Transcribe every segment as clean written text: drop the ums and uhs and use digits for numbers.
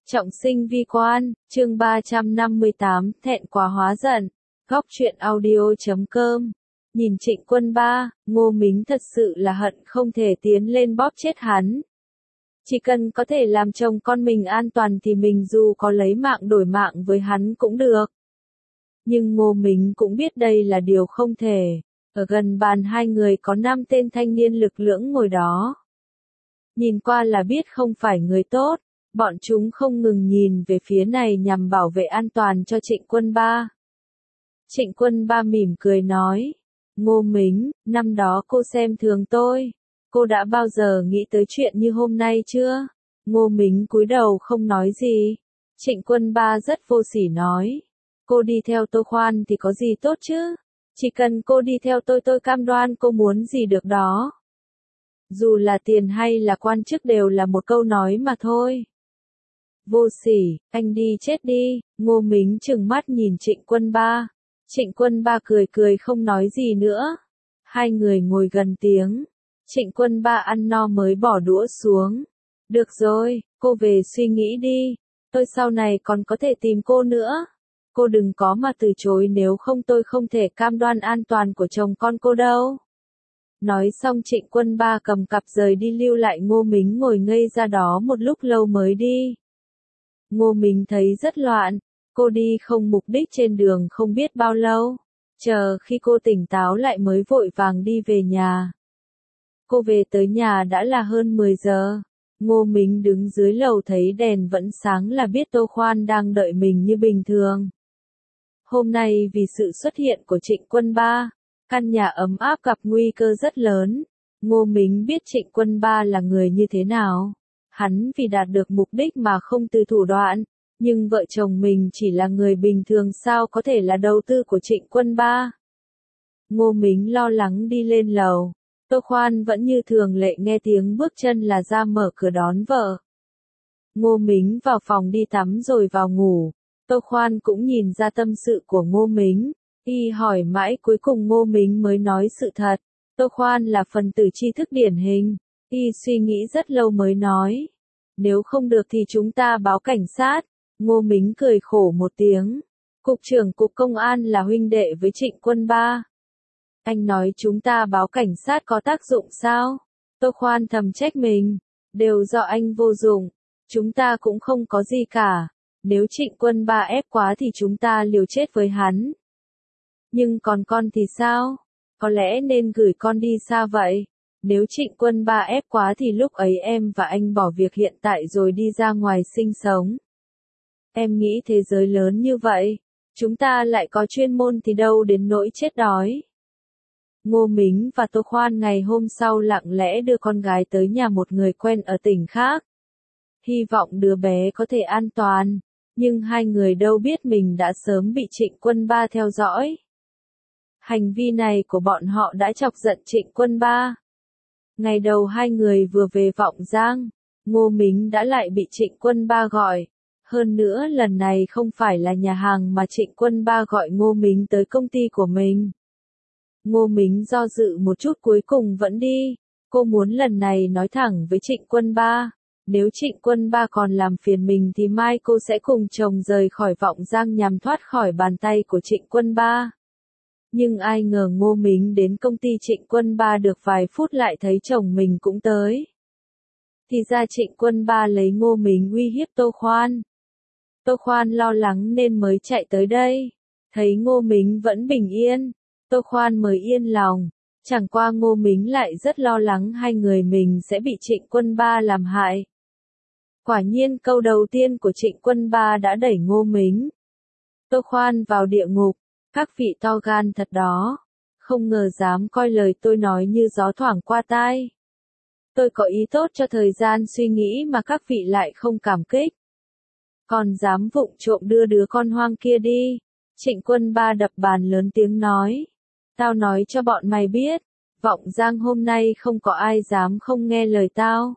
Trọng sinh vi quan, chương 358, thẹn quá hóa giận. Góc truyện audio.com. Nhìn Trịnh Quân Ba, Ngô Mính thật sự là hận không thể tiến lên bóp chết hắn. Chỉ cần có thể làm chồng con mình an toàn thì mình dù có lấy mạng đổi mạng với hắn cũng được. Nhưng Ngô Mính cũng biết đây là điều không thể. Ở gần bàn hai người có 5 tên thanh niên lực lưỡng ngồi đó. Nhìn qua là biết không phải người tốt. Bọn chúng không ngừng nhìn về phía này nhằm bảo vệ an toàn cho Trịnh Quân Ba. Trịnh Quân Ba mỉm cười nói, Ngô Mính, năm đó cô xem thường tôi. Cô đã bao giờ nghĩ tới chuyện như hôm nay chưa? Ngô Mính cúi đầu không nói gì. Trịnh Quân Ba rất vô sỉ nói, cô đi theo Tô Khoan thì có gì tốt chứ? Chỉ cần cô đi theo tôi cam đoan cô muốn gì được đó. Dù là tiền hay là quan chức đều là một câu nói mà thôi. Vô sỉ, anh đi chết đi. Ngô Mính trừng mắt nhìn Trịnh Quân Ba. Trịnh Quân Ba cười cười không nói gì nữa. Hai người ngồi gần tiếng. Trịnh Quân Ba ăn no mới bỏ đũa xuống. Được rồi, cô về suy nghĩ đi. Tôi sau này còn có thể tìm cô nữa. Cô đừng có mà từ chối, nếu không tôi không thể cam đoan an toàn của chồng con cô đâu. Nói xong Trịnh Quân Ba cầm cặp rời đi, lưu lại Ngô Mính ngồi ngây ra đó một lúc lâu mới đi. Ngô Mính thấy rất loạn, cô đi không mục đích trên đường không biết bao lâu, chờ khi cô tỉnh táo lại mới vội vàng đi về nhà. Cô về tới nhà đã là hơn 10 giờ, Ngô Mính đứng dưới lầu thấy đèn vẫn sáng là biết Tô Khoan đang đợi mình như bình thường. Hôm nay vì sự xuất hiện của Trịnh Quân Ba, căn nhà ấm áp gặp nguy cơ rất lớn. Ngô Mính biết Trịnh Quân Ba là người như thế nào. Hắn vì đạt được mục đích mà không từ thủ đoạn, nhưng vợ chồng mình chỉ là người bình thường sao có thể là đầu tư của Trịnh Quân Ba. Ngô Mính lo lắng đi lên lầu, Tô Khoan vẫn như thường lệ nghe tiếng bước chân là ra mở cửa đón vợ. Ngô Mính vào phòng đi tắm rồi vào ngủ, Tô Khoan cũng nhìn ra tâm sự của Ngô Mính, y hỏi mãi cuối cùng Ngô Mính mới nói sự thật. Tô Khoan là phần tử tri thức điển hình. Y suy nghĩ rất lâu mới nói, nếu không được thì chúng ta báo cảnh sát. Ngô Mính cười khổ một tiếng, cục trưởng cục công an là huynh đệ với Trịnh Quân Ba. Anh nói chúng ta báo cảnh sát có tác dụng sao? Tô Khoan thầm trách mình, đều do anh vô dụng, chúng ta cũng không có gì cả. Nếu Trịnh Quân Ba ép quá thì chúng ta liều chết với hắn. Nhưng còn con thì sao? Có lẽ nên gửi con đi xa vậy. Nếu Trịnh Quân Ba ép quá thì lúc ấy em và anh bỏ việc hiện tại rồi đi ra ngoài sinh sống. Em nghĩ thế giới lớn như vậy, chúng ta lại có chuyên môn thì đâu đến nỗi chết đói. Ngô Mính và Tô Khoan ngày hôm sau lặng lẽ đưa con gái tới nhà một người quen ở tỉnh khác. Hy vọng đứa bé có thể an toàn, nhưng hai người đâu biết mình đã sớm bị Trịnh Quân Ba theo dõi. Hành vi này của bọn họ đã chọc giận Trịnh Quân Ba. Ngày đầu hai người vừa về Vọng Giang, Ngô Mính đã lại bị Trịnh Quân Ba gọi. Hơn nữa lần này không phải là nhà hàng mà Trịnh Quân Ba gọi Ngô Mính tới công ty của mình. Ngô Mính do dự một chút cuối cùng vẫn đi. Cô muốn lần này nói thẳng với Trịnh Quân Ba. Nếu Trịnh Quân Ba còn làm phiền mình thì mai cô sẽ cùng chồng rời khỏi Vọng Giang nhằm thoát khỏi bàn tay của Trịnh Quân Ba. Nhưng ai ngờ Ngô Mính đến công ty Trịnh Quân Ba được vài phút lại thấy chồng mình cũng tới. Thì ra Trịnh Quân Ba lấy Ngô Mính uy hiếp Tô Khoan. Tô Khoan lo lắng nên mới chạy tới đây. Thấy Ngô Mính vẫn bình yên, Tô Khoan mới yên lòng. Chẳng qua Ngô Mính lại rất lo lắng hai người mình sẽ bị Trịnh Quân Ba làm hại. Quả nhiên câu đầu tiên của Trịnh Quân Ba đã đẩy Ngô Mính. Tô Khoan vào địa ngục. Các vị to gan thật đó, không ngờ dám coi lời tôi nói như gió thoảng qua tai. Tôi có ý tốt cho thời gian suy nghĩ mà các vị lại không cảm kích. Còn dám vụng trộm đưa đứa con hoang kia đi. Trịnh Quân Ba đập bàn lớn tiếng nói. Tao nói cho bọn mày biết, Vọng Giang hôm nay không có ai dám không nghe lời tao.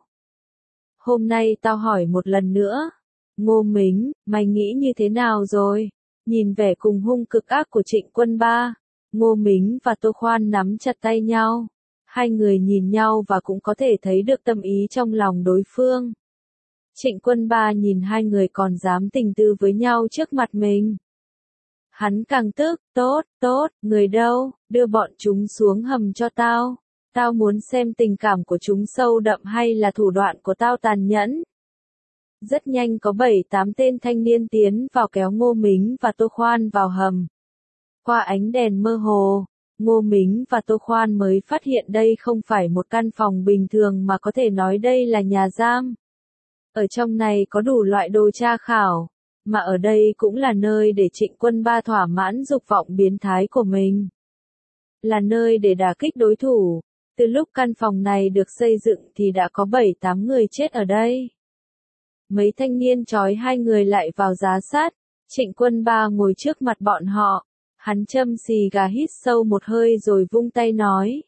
Hôm nay tao hỏi một lần nữa. Ngô Mính, mày nghĩ như thế nào rồi? Nhìn vẻ cùng hung cực ác của Trịnh Quân Ba, Ngô Mính và Tô Khoan nắm chặt tay nhau. Hai người nhìn nhau và cũng có thể thấy được tâm ý trong lòng đối phương. Trịnh Quân Ba nhìn hai người còn dám tình tư với nhau trước mặt mình. Hắn càng tức, tốt, người đâu, đưa bọn chúng xuống hầm cho tao. Tao muốn xem tình cảm của chúng sâu đậm hay là thủ đoạn của tao tàn nhẫn. Rất nhanh có 7-8 tên thanh niên tiến vào kéo Ngô Mính và Tô Khoan vào hầm. Qua ánh đèn mơ hồ, Ngô Mính và Tô Khoan mới phát hiện đây không phải một căn phòng bình thường mà có thể nói đây là nhà giam. Ở trong này có đủ loại đồ tra khảo, mà ở đây cũng là nơi để Trịnh Quân Ba thỏa mãn dục vọng biến thái của mình. Là nơi để đả kích đối thủ. Từ lúc căn phòng này được xây dựng thì đã có 7-8 người chết ở đây. Mấy thanh niên trói hai người lại vào giá sát, Trịnh Quân Ba ngồi trước mặt bọn họ, hắn châm xì gà hít sâu một hơi rồi vung tay nói.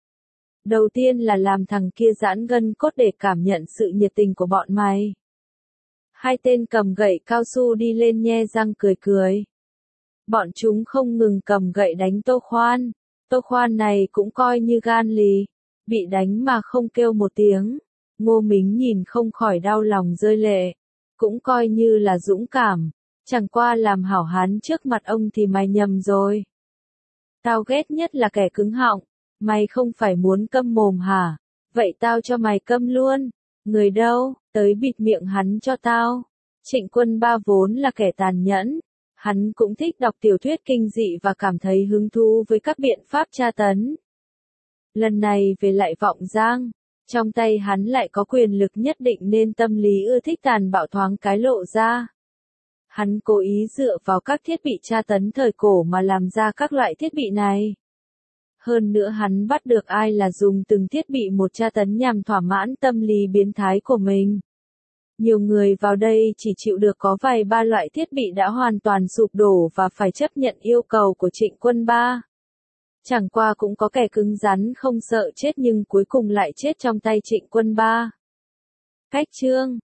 Đầu tiên là làm thằng kia giãn gân cốt để cảm nhận sự nhiệt tình của bọn mày. Hai tên cầm gậy cao su đi lên nhe răng cười cười. Bọn chúng không ngừng cầm gậy đánh Tô Khoan. Tô Khoan này cũng coi như gan lì, bị đánh mà không kêu một tiếng. Ngô Mính nhìn không khỏi đau lòng rơi lệ, cũng coi như là dũng cảm, chẳng qua làm hảo hán trước mặt ông thì mày nhầm rồi. Tao ghét nhất là kẻ cứng họng, mày không phải muốn câm mồm hả? Vậy tao cho mày câm luôn, người đâu, tới bịt miệng hắn cho tao. Trịnh Quân Ba vốn là kẻ tàn nhẫn, hắn cũng thích đọc tiểu thuyết kinh dị và cảm thấy hứng thú với các biện pháp tra tấn. Lần này về lại Vọng Giang, trong tay hắn lại có quyền lực nhất định nên tâm lý ưa thích tàn bạo thoáng cái lộ ra. Hắn cố ý dựa vào các thiết bị tra tấn thời cổ mà làm ra các loại thiết bị này. Hơn nữa hắn bắt được ai là dùng từng thiết bị một tra tấn nhằm thỏa mãn tâm lý biến thái của mình. Nhiều người vào đây chỉ chịu được có vài ba loại thiết bị đã hoàn toàn sụp đổ và phải chấp nhận yêu cầu của Trịnh Quân Ba. Chẳng qua cũng có kẻ cứng rắn không sợ chết nhưng cuối cùng lại chết trong tay Trịnh Quân Ba. Cách chương